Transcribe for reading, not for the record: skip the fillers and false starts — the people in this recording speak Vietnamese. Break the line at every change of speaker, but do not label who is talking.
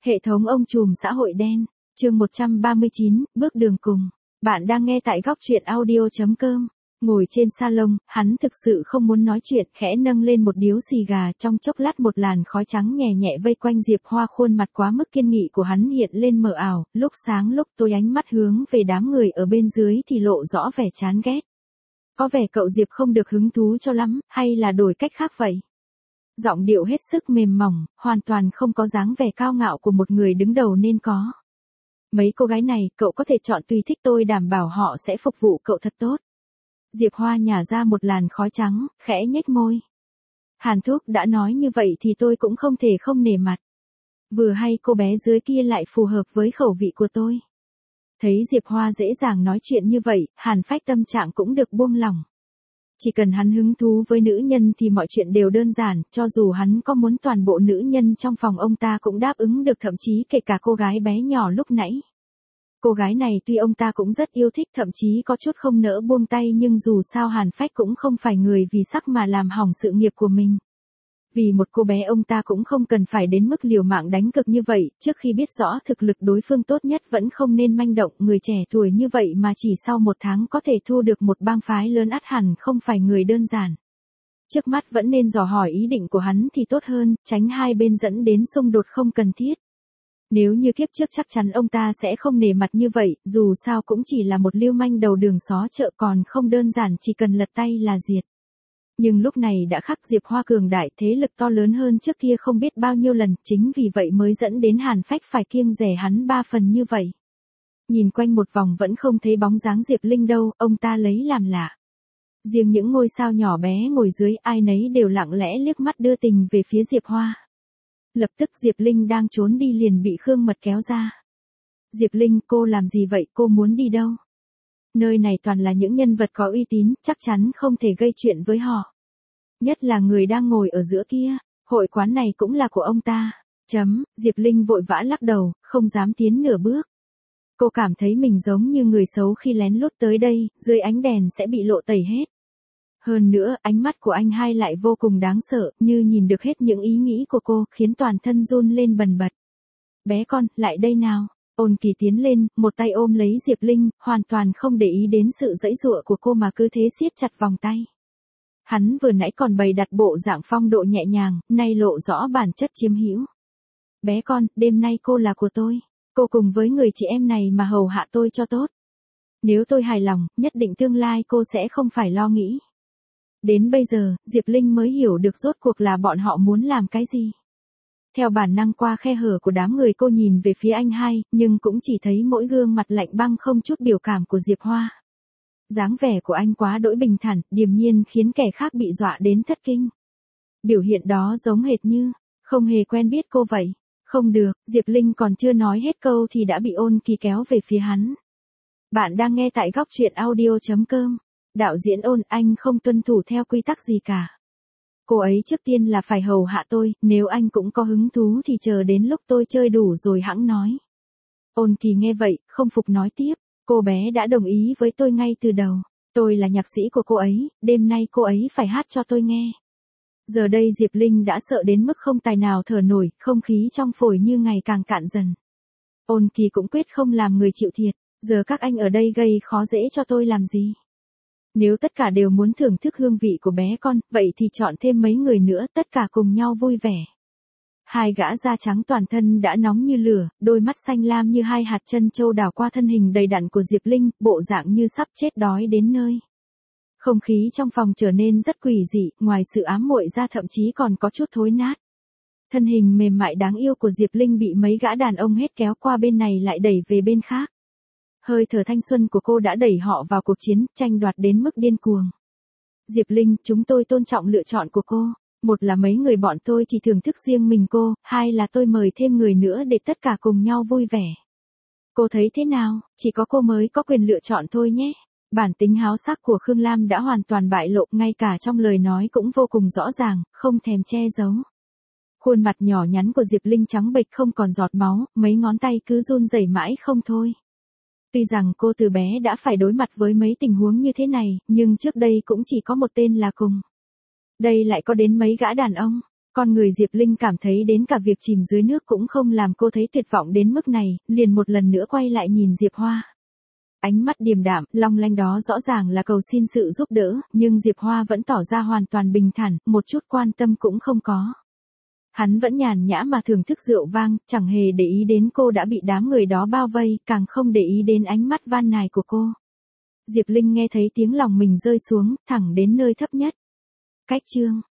Hệ thống ông trùm xã hội đen, chương 139, bước đường cùng. Bạn đang nghe tại góc truyện audio.com. Ngồi trên salon, hắn thực sự không muốn nói chuyện, khẽ nâng lên một điếu xì gà, trong chốc lát một làn khói trắng nhẹ nhẹ vây quanh Diệp Hoa, khuôn mặt quá mức kiên nghị của hắn hiện lên mờ ảo, lúc sáng lúc tối ánh mắt hướng về đám người ở bên dưới thì lộ rõ vẻ chán ghét. Có vẻ cậu Diệp không được hứng thú cho lắm, hay là đổi cách khác vậy? Giọng điệu hết sức mềm mỏng, hoàn toàn không có dáng vẻ cao ngạo của một người đứng đầu nên có. Mấy cô gái này, cậu có thể chọn tùy thích, tôi đảm bảo họ sẽ phục vụ cậu thật tốt. Diệp Hoa nhả ra một làn khói trắng, khẽ nhếch môi. Hàn Thúc đã nói như vậy thì tôi cũng không thể không nể mặt. Vừa hay cô bé dưới kia lại phù hợp với khẩu vị của tôi. Thấy Diệp Hoa dễ dàng nói chuyện như vậy, Hàn Phách tâm trạng cũng được buông lỏng. Chỉ cần hắn hứng thú với nữ nhân thì mọi chuyện đều đơn giản, cho dù hắn có muốn toàn bộ nữ nhân trong phòng ông ta cũng đáp ứng được, thậm chí kể cả cô gái bé nhỏ lúc nãy. Cô gái này tuy ông ta cũng rất yêu thích, thậm chí có chút không nỡ buông tay, nhưng dù sao Hàn Phách cũng không phải người vì sắc mà làm hỏng sự nghiệp của mình. Vì một cô bé ông ta cũng không cần phải đến mức liều mạng đánh cực như vậy, trước khi biết rõ thực lực đối phương tốt nhất vẫn không nên manh động, người trẻ tuổi như vậy mà chỉ sau 1 tháng có thể thu được một bang phái lớn ắt hẳn không phải người đơn giản. Trước mắt vẫn nên dò hỏi ý định của hắn thì tốt hơn, tránh hai bên dẫn đến xung đột không cần thiết. Nếu như kiếp trước chắc chắn ông ta sẽ không nể mặt như vậy, dù sao cũng chỉ là một lưu manh đầu đường xó chợ, còn không đơn giản chỉ cần lật tay là diệt. Nhưng lúc này đã khác, Diệp Hoa cường đại, thế lực to lớn hơn trước kia không biết bao nhiêu lần, chính vì vậy mới dẫn đến Hàn Phách phải kiêng dè hắn 3 phần như vậy. Nhìn quanh một vòng vẫn không thấy bóng dáng Diệp Linh đâu, ông ta lấy làm lạ. Riêng những ngôi sao nhỏ bé ngồi dưới, ai nấy đều lặng lẽ liếc mắt đưa tình về phía Diệp Hoa. Lập tức Diệp Linh đang trốn đi liền bị Khương Mật kéo ra. Diệp Linh, cô làm gì vậy, cô muốn đi đâu? Nơi này toàn là những nhân vật có uy tín, chắc chắn không thể gây chuyện với họ. Nhất là người đang ngồi ở giữa kia, hội quán này cũng là của ông ta. Diệp Linh vội vã lắc đầu, không dám tiến nửa bước. Cô cảm thấy mình giống như người xấu khi lén lút tới đây, dưới ánh đèn sẽ bị lộ tẩy hết. Hơn nữa, ánh mắt của anh hai lại vô cùng đáng sợ, như nhìn được hết những ý nghĩ của cô, khiến toàn thân run lên bần bật. Bé con, lại đây nào. Ôn Kỳ tiến lên, một tay ôm lấy Diệp Linh, hoàn toàn không để ý đến sự giãy giụa của cô mà cứ thế siết chặt vòng tay. Hắn vừa nãy còn bày đặt bộ dạng phong độ nhẹ nhàng, nay lộ rõ bản chất chiếm hữu. Bé con, đêm nay cô là của tôi. Cô cùng với người chị em này mà hầu hạ tôi cho tốt. Nếu tôi hài lòng, nhất định tương lai cô sẽ không phải lo nghĩ. Đến bây giờ, Diệp Linh mới hiểu được rốt cuộc là bọn họ muốn làm cái gì. Theo bản năng qua khe hở của đám người cô nhìn về phía anh hai, nhưng cũng chỉ thấy mỗi gương mặt lạnh băng không chút biểu cảm của Diệp Hoa. Dáng vẻ của anh quá đỗi bình thản, điềm nhiên khiến kẻ khác bị dọa đến thất kinh. Biểu hiện đó giống hệt như, không hề quen biết cô vậy. Không được, Diệp Linh còn chưa nói hết câu thì đã bị Ôn Kỳ kéo về phía hắn. Bạn đang nghe tại góc truyện audio.com. Đạo diễn Ôn, anh không tuân thủ theo quy tắc gì cả. Cô ấy trước tiên là phải hầu hạ tôi, nếu anh cũng có hứng thú thì chờ đến lúc tôi chơi đủ rồi hẵng nói. Ôn Kỳ nghe vậy, không phục nói tiếp, cô bé đã đồng ý với tôi ngay từ đầu. Tôi là nhạc sĩ của cô ấy, đêm nay cô ấy phải hát cho tôi nghe. Giờ đây Diệp Linh đã sợ đến mức không tài nào thở nổi, không khí trong phổi như ngày càng cạn dần. Ôn Kỳ cũng quyết không làm người chịu thiệt, giờ các anh ở đây gây khó dễ cho tôi làm gì. Nếu tất cả đều muốn thưởng thức hương vị của bé con, vậy thì chọn thêm mấy người nữa, tất cả cùng nhau vui vẻ. Hai gã da trắng toàn thân đã nóng như lửa, đôi mắt xanh lam như hai hạt trân châu đảo qua thân hình đầy đặn của Diệp Linh, bộ dạng như sắp chết đói đến nơi. Không khí trong phòng trở nên rất quỷ dị, ngoài sự ám muội ra thậm chí còn có chút thối nát. Thân hình mềm mại đáng yêu của Diệp Linh bị mấy gã đàn ông hết kéo qua bên này lại đẩy về bên khác. Hơi thở thanh xuân của cô đã đẩy họ vào cuộc chiến, tranh đoạt đến mức điên cuồng. Diệp Linh, chúng tôi tôn trọng lựa chọn của cô. Một là mấy người bọn tôi chỉ thưởng thức riêng mình cô, hai là tôi mời thêm người nữa để tất cả cùng nhau vui vẻ. Cô thấy thế nào, chỉ có cô mới có quyền lựa chọn thôi nhé. Bản tính háo sắc của Khương Lam đã hoàn toàn bại lộ, ngay cả trong lời nói cũng vô cùng rõ ràng, không thèm che giấu. Khuôn mặt nhỏ nhắn của Diệp Linh trắng bệch không còn giọt máu, mấy ngón tay cứ run rẩy mãi không thôi. Tuy rằng cô từ bé đã phải đối mặt với mấy tình huống như thế này, nhưng trước đây cũng chỉ có một tên là Cùng. Đây lại có đến mấy gã đàn ông. Con người Diệp Linh cảm thấy đến cả việc chìm dưới nước cũng không làm cô thấy tuyệt vọng đến mức này, liền một lần nữa quay lại nhìn Diệp Hoa. Ánh mắt điềm đạm, long lanh đó rõ ràng là cầu xin sự giúp đỡ, nhưng Diệp Hoa vẫn tỏ ra hoàn toàn bình thản, một chút quan tâm cũng không có. Hắn vẫn nhàn nhã mà thưởng thức rượu vang, chẳng hề để ý đến cô đã bị đám người đó bao vây, càng không để ý đến ánh mắt van nài của cô. Diệp Linh nghe thấy tiếng lòng mình rơi xuống, thẳng đến nơi thấp nhất. Cách chương